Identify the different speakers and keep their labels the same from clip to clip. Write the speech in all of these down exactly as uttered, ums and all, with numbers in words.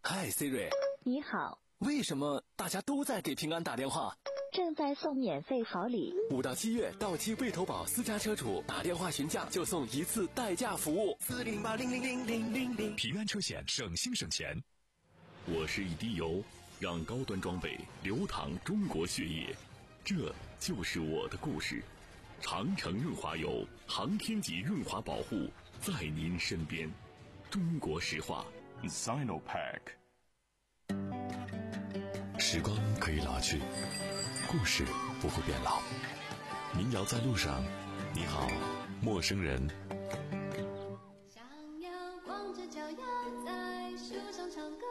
Speaker 1: 嗨 Siri，
Speaker 2: 你好，
Speaker 1: 为什么大家都在给平安打电话？
Speaker 2: 正在送免费好礼。
Speaker 1: 五到七月，到期未投保私家车主打电话询价就送一次代驾服务。
Speaker 3: 四零八零零零零零零，
Speaker 4: 平安车险省心省钱。我是一滴油，让高端装备流淌中国血液，这就是我的故事。长城润滑油，航天级润滑保护，在您身边。中国石化
Speaker 5: Sinopec。
Speaker 4: 时光可以老去，故事不会变老。民谣在路上，你好，陌生人。
Speaker 6: 想要光着脚丫在树上唱歌。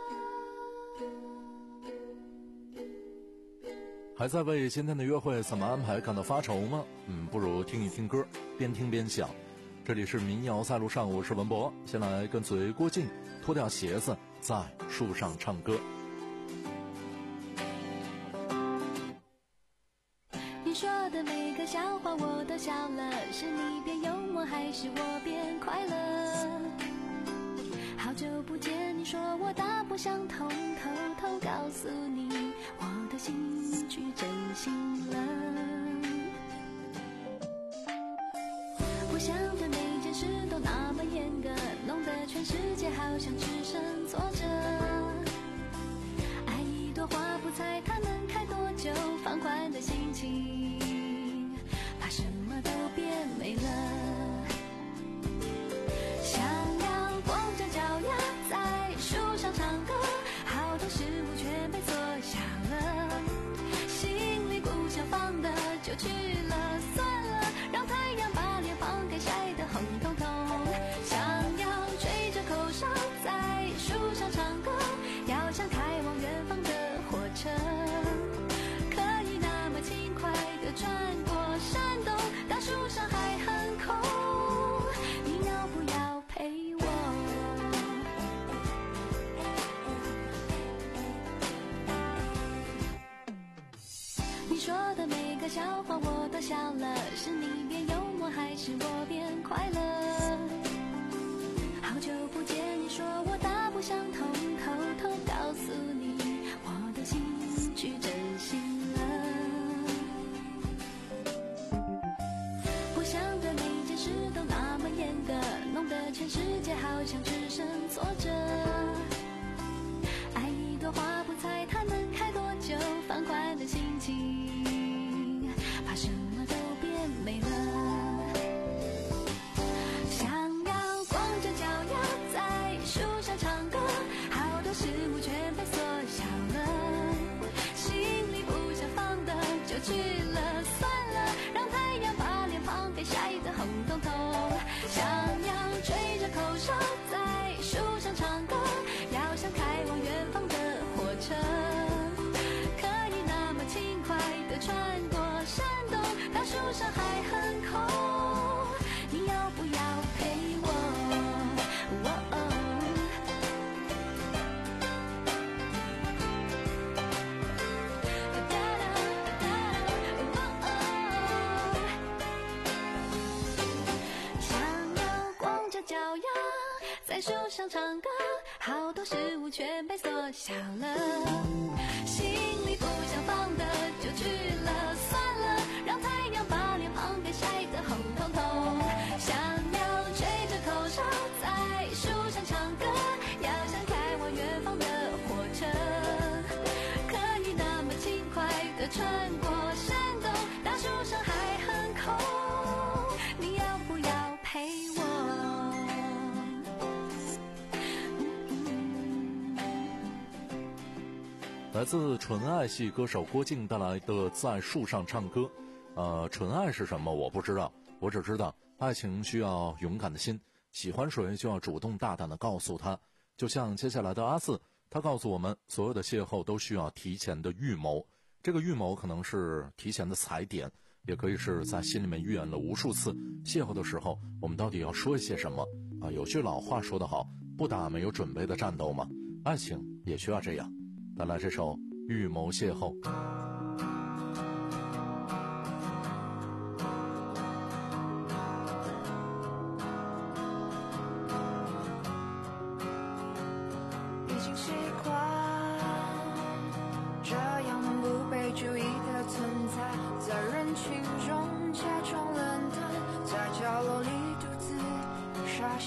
Speaker 7: 还在为今天的约会怎么安排感到发愁吗？嗯，不如听一听歌，边听边想。这里是民谣在路上，我是文博。先来跟随郭靖脱掉鞋子在树上唱歌。
Speaker 6: 你说的每个笑话我都笑了，是你变幽默还是我变快乐？好久不见，你说我大不相同，偷偷告诉你我的心去真心了。不想对每件事都那么严格，弄得全世界好像只剩坐着。爱一朵花不猜它能开多久，放宽的心情怕什么都变美了。想要光着脚丫在树上唱歌，好多事物全被缩小了，心里不想放的就去了，算了，让太阳把脸庞给晒得红彤彤。想要吹着口哨在树上唱歌，要像开往远方的火车，可以那么轻快地穿过山洞，大树上还很空，你要不要陪我？你说的每个笑话我都笑了，是你变幽默还是我变快乐？好久不见，你说我大不相同，偷偷告诉你我的心去真心了。不想对每件事都那么严格，弄得全世界好像只剩坐着。爱一朵花不猜它能开多久，放宽的心情怕什么都变美了。想要光着脚丫在树上唱歌，好多事物全被缩小了，心里不想放的就去了，算了，让太阳把脸庞给晒得红彤彤。想要吹着口哨在树上唱歌，要像开往远方的火车，可以那么轻快地穿过山洞，大树上还很空，你要不要陪我？哦哦脚丫在树上唱歌，好多事物全被缩小了，心里不想放的就去了，算了，让太阳把脸庞给晒得红彤彤。想要吹着口哨在树上唱歌，要像开往远方的火车，可以那么轻快地穿过山洞，大树上还很空，你要不要陪我？
Speaker 7: 来自纯爱系歌手郭靖带来的在树上唱歌。呃，纯爱是什么我不知道，我只知道爱情需要勇敢的心，喜欢谁就要主动大胆的告诉他。就像接下来的阿四，他告诉我们，所有的邂逅都需要提前的预谋，这个预谋可能是提前的踩点，也可以是在心里面预演了无数次。邂逅的时候我们到底要说一些什么啊？有句老话说得好，不打没有准备的战斗嘛，爱情也需要这样。带来这首预谋邂逅。
Speaker 8: 已经习惯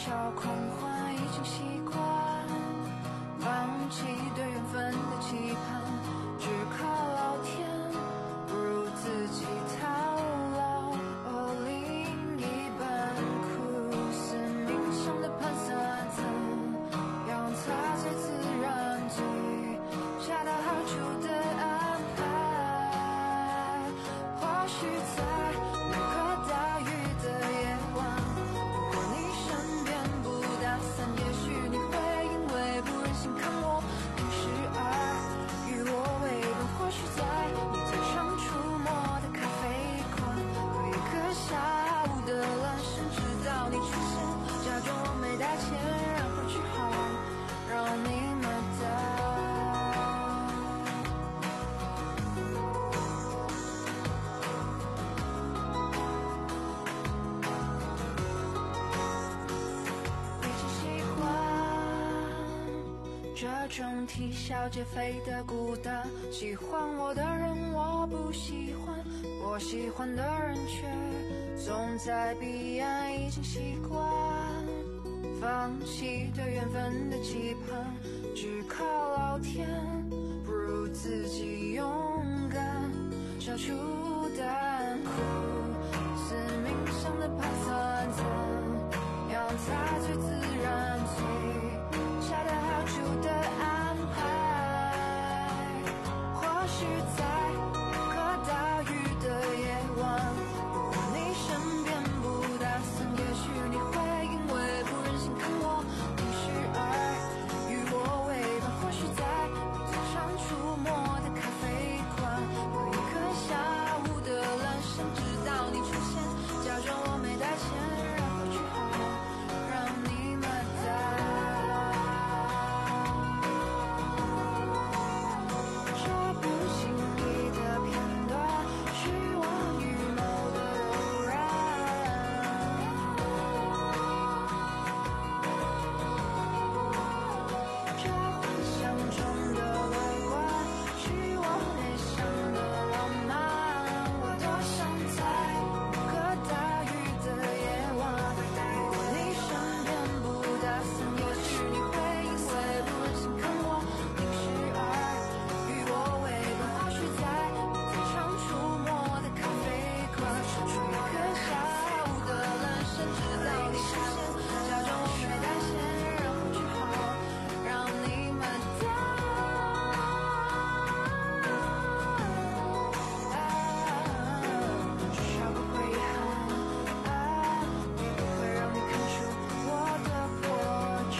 Speaker 6: 笑狂欢已经习惯，放弃对缘分的期盼，只靠老天，不如自己套牢。哦，另一半苦思冥想的盘算怎样才最自然，最恰到好处的安排。或许在那个大雨的夜晚，如果你身边不打伞，也许你会因为不忍心看我淋湿而与我为伴。或许在你最常出没的咖啡馆，喝一个下午的阑珊，直到你出现，假装我没带钱，然后只好让你买单。这种啼笑皆非的孤单，喜欢我的人我不喜欢，我喜欢的人却总在彼岸，已经习惯放弃对缘分的期盼，只靠老天，不如自己勇敢，消除淡苦思冥想的盘算，怎样才最自然，最恰到好处的安排。或许在那个大雨的夜晚，如果你身边不打伞，也许你会因为不忍心看我淋湿而与我为伴。或许在你最常出没的咖啡馆，喝一个下午的阑珊，直到你出现，假装我没带钱，然后只好让你买单。这不经意的片段，是我预谋的偶然。这幻想中的乐观，是我内心的浪漫。我多想在那个大雨的夜晚，如果你身边不打伞，也许你会因为不忍心看我淋湿而与我为伴。或许在你最常出没的咖啡馆，喝一个下午的阑珊，直到你出现，假装我没带钱，然后只好让你买单。至少不会遗憾，也不会让你看出我的破绽。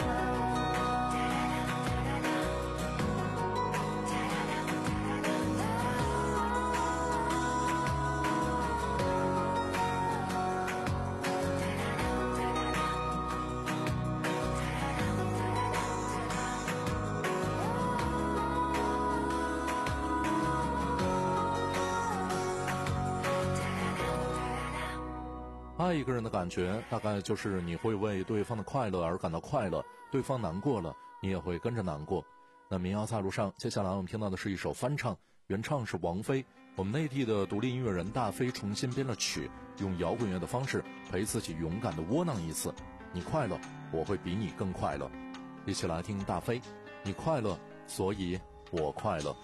Speaker 7: 爱一个人的感觉，大概就是你会为对方的快乐而感到快乐，对方难过了，你也会跟着难过。那民谣在路上，接下来我们听到的是一首翻唱，原唱是王菲，我们内地的独立音乐人大飞重新编了曲，用摇滚乐的方式陪自己勇敢的窝囊一次。你快乐，我会比你更快乐。一起来听大飞，你快乐，所以我快乐。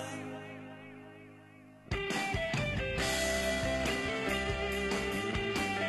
Speaker 6: 我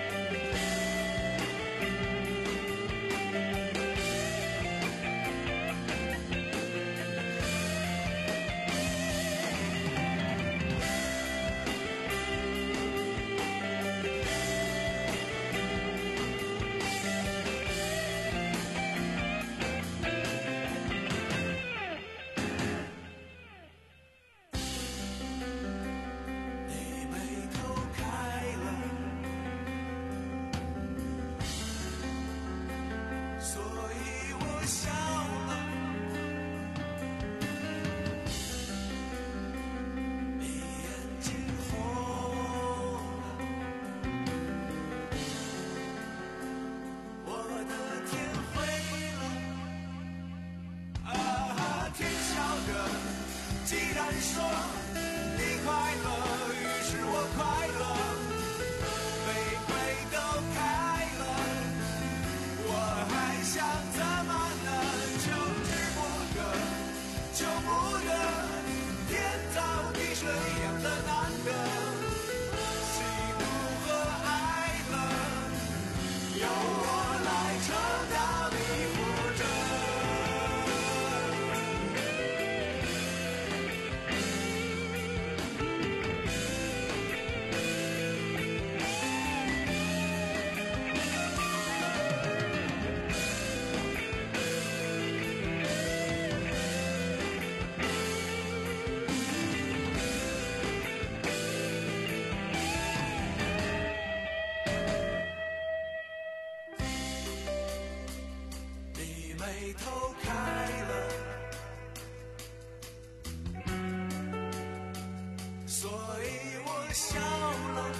Speaker 3: 回头开了，所以我笑了。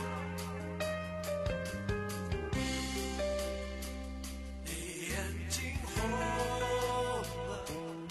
Speaker 3: 你眼睛红了，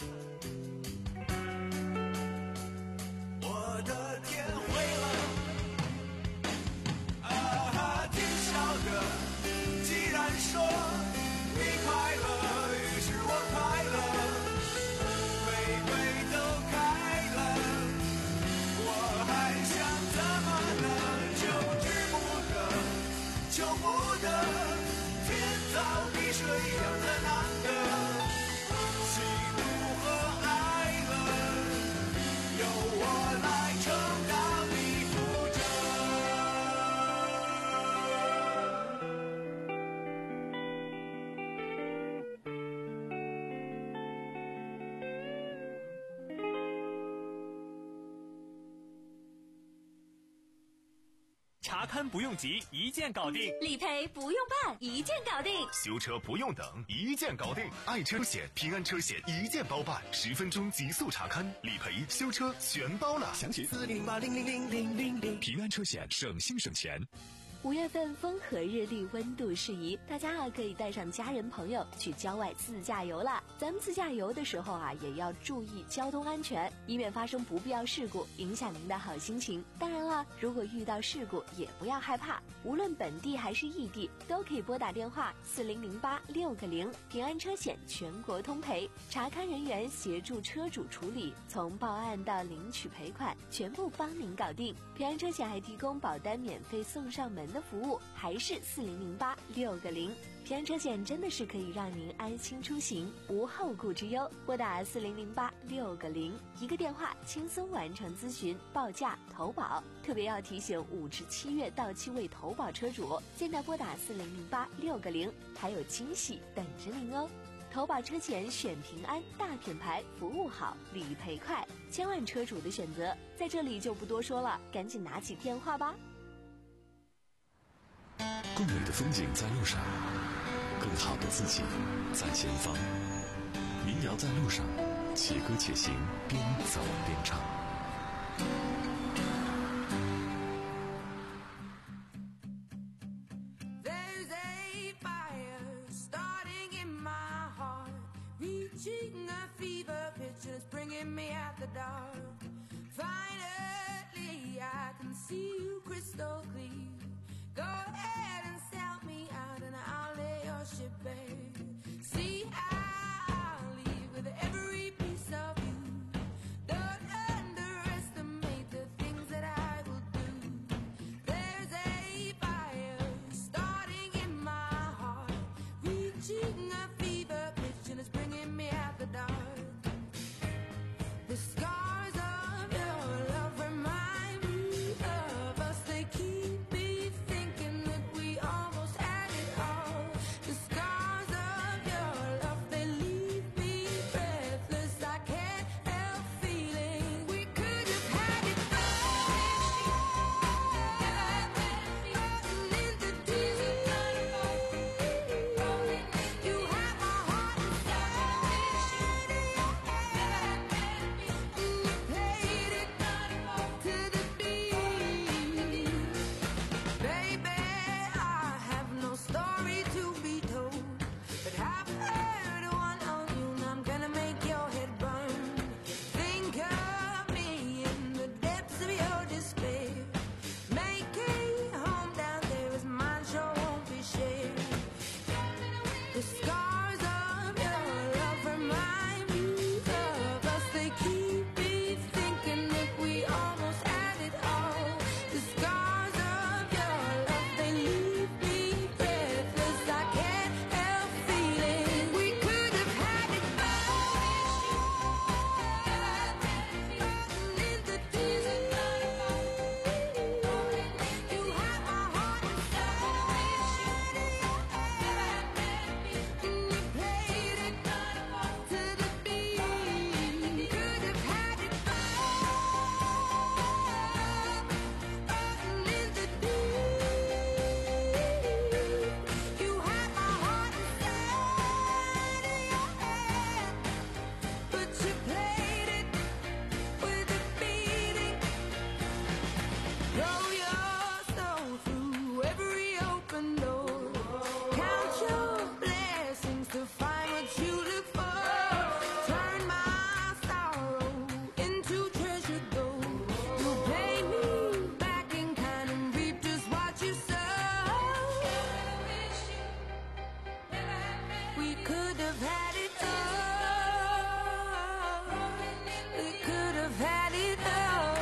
Speaker 3: 我的天灰了。啊，天晓得，既然说你快乐，于是我快乐，玫瑰都开了，我还想怎么能就治不得，求不得，天造地设一样的难得，喜怒和哀乐，由我来承担你负责。
Speaker 5: 查勘不用急，一键搞定；
Speaker 6: 理赔不用办，一键搞定；
Speaker 8: 修车不用等，一键搞定。爱车险、平安车险一键包办，十分钟极速查勘、理赔、修车全包了。
Speaker 3: 详情四零八零零零零零零。
Speaker 4: 平安车险，省心省钱。
Speaker 9: 五月份风和日丽，温度适宜，大家啊可以带上家人朋友去郊外自驾游啦。咱们自驾游的时候啊，也要注意交通安全，以免发生不必要事故，影响您的好心情。当然了，如果遇到事故，也不要害怕，无论本地还是异地，都可以拨打电话四零零八六个零，平安车险全国通赔，查勘人员协助车主处理，从报案到领取赔款，全部帮您搞定。平安车险还提供保单免费送上门的服务，还是四零零八六个零。平安车险真的是可以让您安心出行，无后顾之忧。拨打四零零八六个零，一个电话轻松完成咨询、报价、投保。特别要提醒五至七月到期未投保车主，现在拨打四零零八六个零，还有惊喜等着您哦。投保车险选平安，大品牌，服务好，理赔快，千万车主的选择，在这里就不多说了，赶紧拿起电话吧。
Speaker 4: 更美的风景在路上，更好的自己在前方。民谣在路上，且歌且行，边走边唱。
Speaker 10: Go ahead and sell me out and I'll lay your ship bare. See, I'll leave with every piece of you. Don't underestimate the things that I will do. There's a fire starting in my heart, reaching a fever pitch and it's bringing me out the dark. The scars Throw your soul through every open door. Count your blessings to find what you look for. Turn my sorrow into treasure gold. You pay me back in kind and reap just what you sow. We could have had it all. We could have had it all.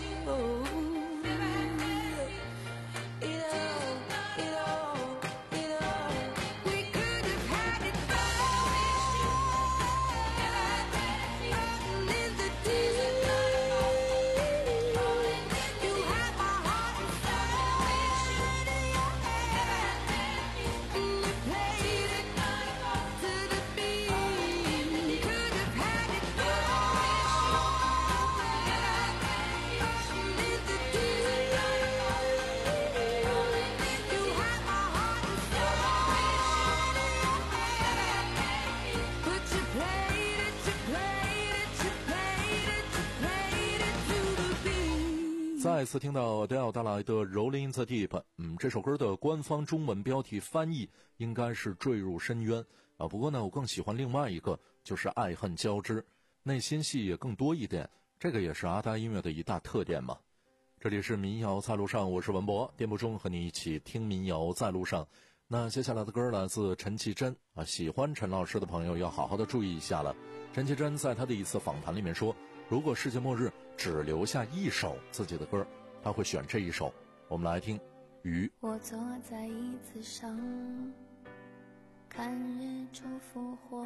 Speaker 10: It all, it all, it all. We could have had it all. In the deep, you had my heart and soul. And you played it to the beat. We could have had it all. In the deep, you had my heart and soul. But you played it, you played it, you played it, you played it to the beat.
Speaker 7: 再次听到 Adele 带来的 Rolling in the Deep， 嗯，这首歌的官方中文标题翻译应该是坠入深渊啊。不过呢，我更喜欢另外一个，就是爱恨交织，内心戏也更多一点，这个也是阿呆音乐的一大特点嘛。这里是民谣在路上，我是文博，电波中和你一起听民谣在路上。那接下来的歌来自陈绮贞啊，喜欢陈老师的朋友要好好的注意一下了。陈绮贞在她的一次访谈里面说，如果世界末日只留下一首自己的歌，她会选这一首。我们来听《鱼》。
Speaker 6: 我坐在椅子上，看日出复活。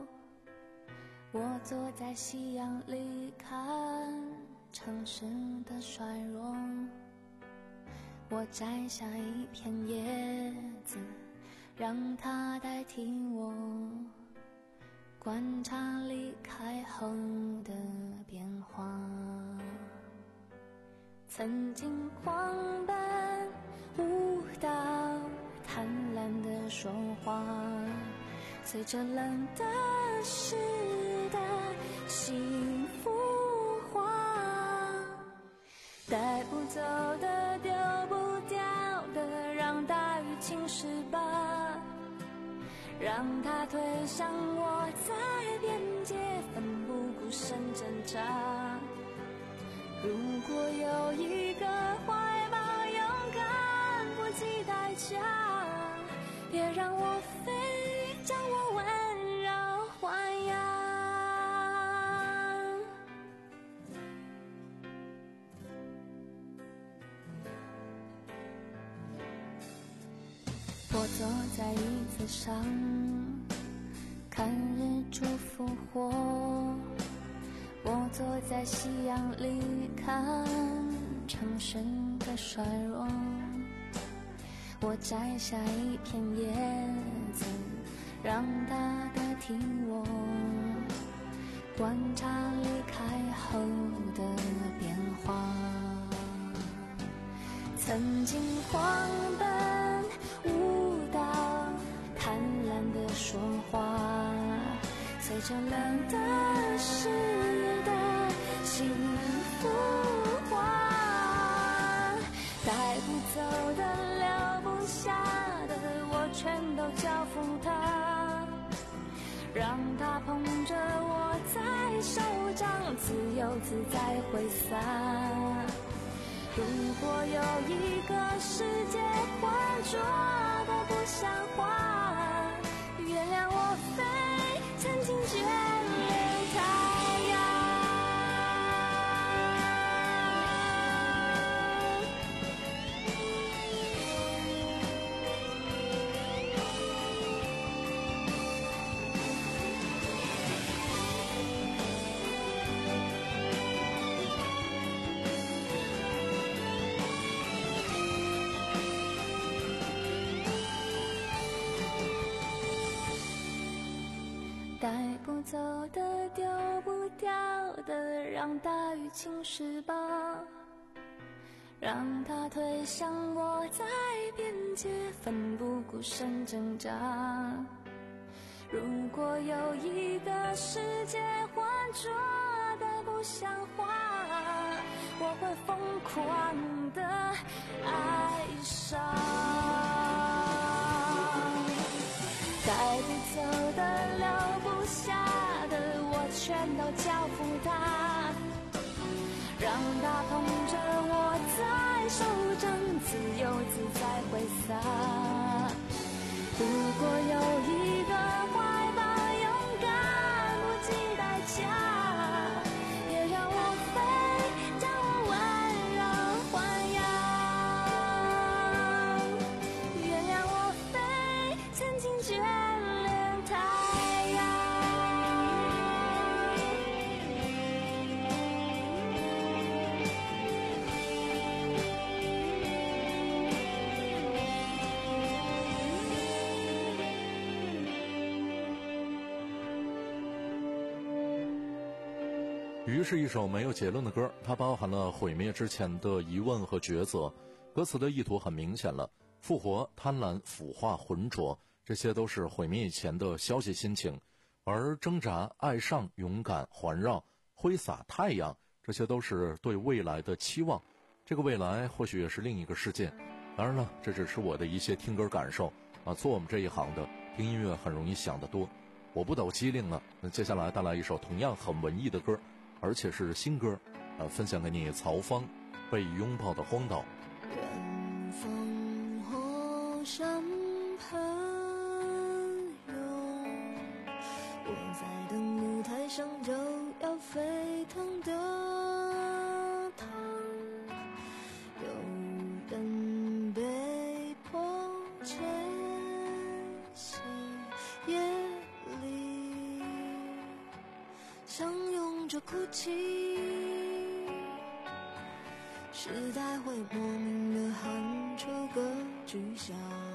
Speaker 6: 我坐在夕阳里，看城市的衰弱。我摘下一片叶子，让它代替我，观察离开后的变化。曾经狂奔舞蹈，贪婪的说话，随着冷的湿的幸福化，带不走的丢不掉的，让大雨侵蚀吧，让它推向我在边界奋不顾身挣扎。如果有一个怀抱勇敢不计代价，别让我飞，将我温柔豢养。我坐在椅子上，看日出复活。我坐在夕阳里，看城市的衰弱。我摘下一片叶子，让它代替我，观察离开后的变化。曾经狂奔舞蹈，贪婪的说话，随着冷的湿的幸福化，带不走的留不下的，我全都交付他，让他捧着我在手掌，自由自在挥洒。如果有一个世界浑浊的不像话，原谅我飞，曾经眷恋太阳。带不走的丢不掉的，让大雨侵蚀吧，让它推向我在边界奋不顾身挣扎。如果有一个世界浑浊的不像话，我会疯狂的伤。带不走的、留不下的，我全都交付他，让它捧着我在手中，自由自在挥洒。如果有一个怀抱，勇敢不计代价，也让我飞，将我温柔豢养，原谅我飞，曾经眷恋太阳。
Speaker 7: 鱼是一首没有结论的歌，它包含了毁灭之前的疑问和抉择。歌词的意图很明显了，复活、贪婪、腐化、浑浊，这些都是毁灭以前的消极心情。而挣扎、爱上、勇敢、环绕、挥洒太阳，这些都是对未来的期望。这个未来或许也是另一个世界。当然了，这只是我的一些听歌感受啊。做我们这一行的，听音乐很容易想得多。我不抖机灵了，那接下来带来一首同样很文艺的歌，而且是新歌，呃，分享给你。曹芳，被拥抱的荒岛。
Speaker 6: 远方后山朋友，我在等舞台上就要沸腾的汤，有人被迫迁徙夜里，相拥着哭泣，时代会莫名地喊出歌剧响，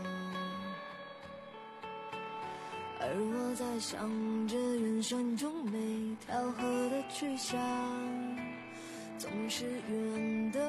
Speaker 6: 而我在想着人生中每条河的去向，总是远的。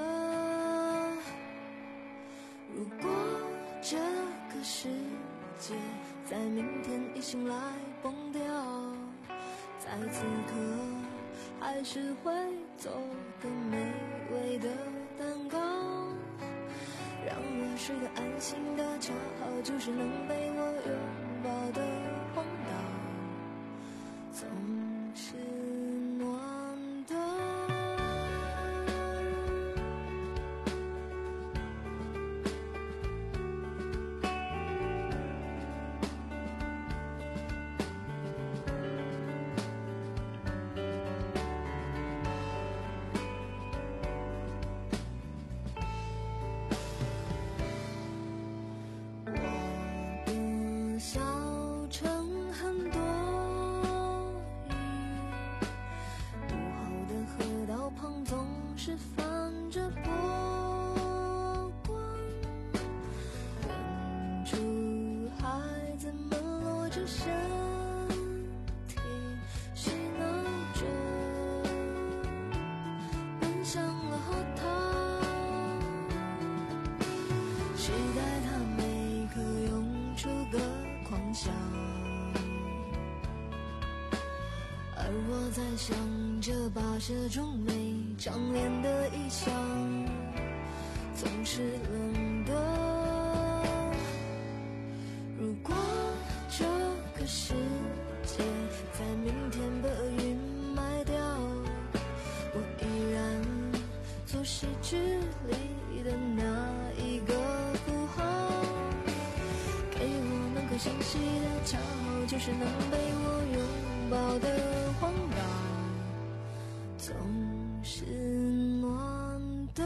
Speaker 6: 如果这个世界在明天一醒来崩掉，在此刻还是会做个美味的蛋糕，让我睡得安心的，恰好就是能被我拥抱的荒岛，总是暖的。小城很多雨，午后的河道旁总是泛着波光，远处孩子们落着身体，嬉闹着，奔向了河套。时代它每刻涌出个狂想，而我在想着跋涉中每张脸的意象，总是冷的。如果这个世界在明天被云埋掉，我依然做诗句里的那一个符号，给我们颗星稀的，恰好就是能被我拥抱的荒岛，总是暖的。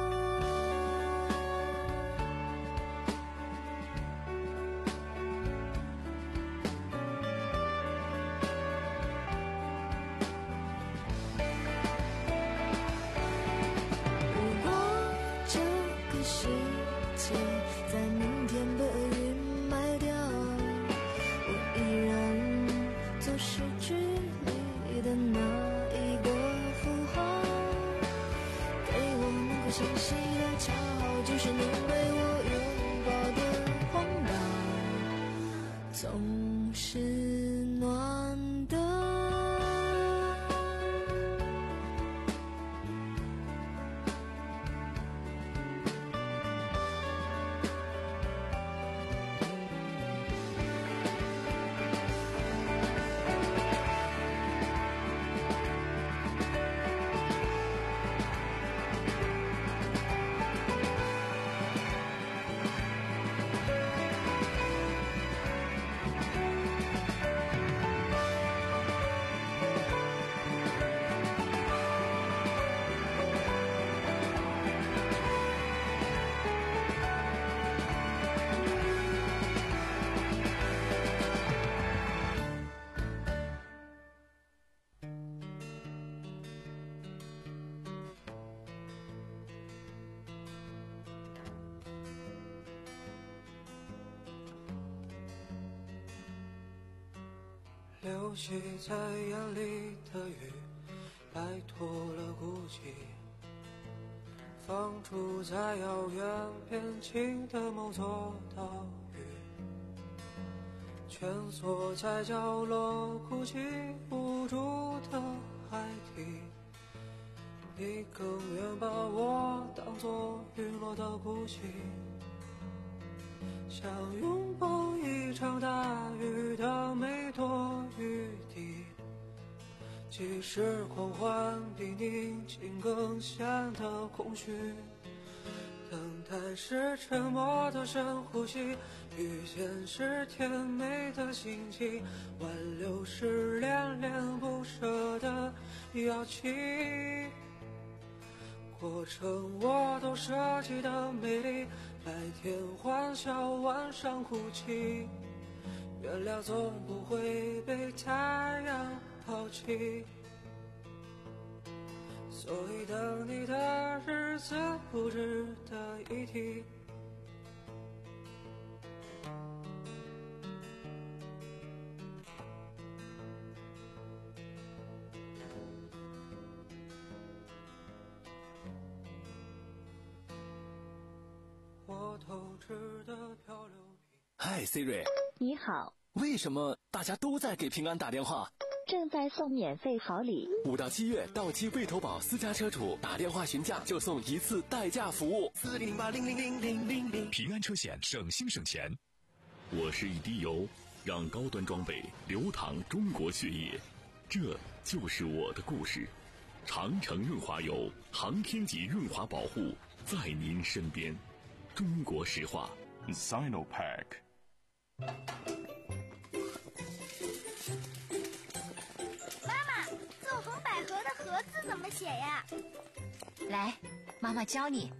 Speaker 6: 如果这个世界在明天被云埋掉，我依然做诗句里的那一个符号，给我那颗星稀的，恰好就是能被我拥抱的荒岛，总是暖的。
Speaker 3: 流泻在眼里的雨，摆脱了孤寂，放逐在遥远边境的某座岛屿，蜷缩在角落孤寂无助的海底。你更愿把我当作陨落的孤寂，想拥抱一场大雨的每朵雨滴，即使狂欢比宁静更显得空虚。等待是沉默的深呼吸，遇见是甜美的心悸，挽留是恋恋不舍的摇旗。过程我都设计的美丽，白天欢笑，晚上哭泣，原谅总不会被太阳抛弃。所以等你的日子不值得一提。我透支的漂流瓶。
Speaker 1: 嗨 Siri，
Speaker 2: 你好，
Speaker 1: 为什么大家都在给平安打电话？
Speaker 2: 正在送免费好礼。
Speaker 1: 五到七月，到期未投保私家车主打电话询价就送一次代驾服务。
Speaker 3: 四零八零零零零零零，
Speaker 8: 平安车险，省心省钱。
Speaker 4: 我是一滴油，让高端装备流淌中国血液，这就是我的故事。长城润滑油，航天级润滑保护，在您身边。中国石化
Speaker 8: Sinopack。
Speaker 11: 怎么写呀？来，妈妈教你。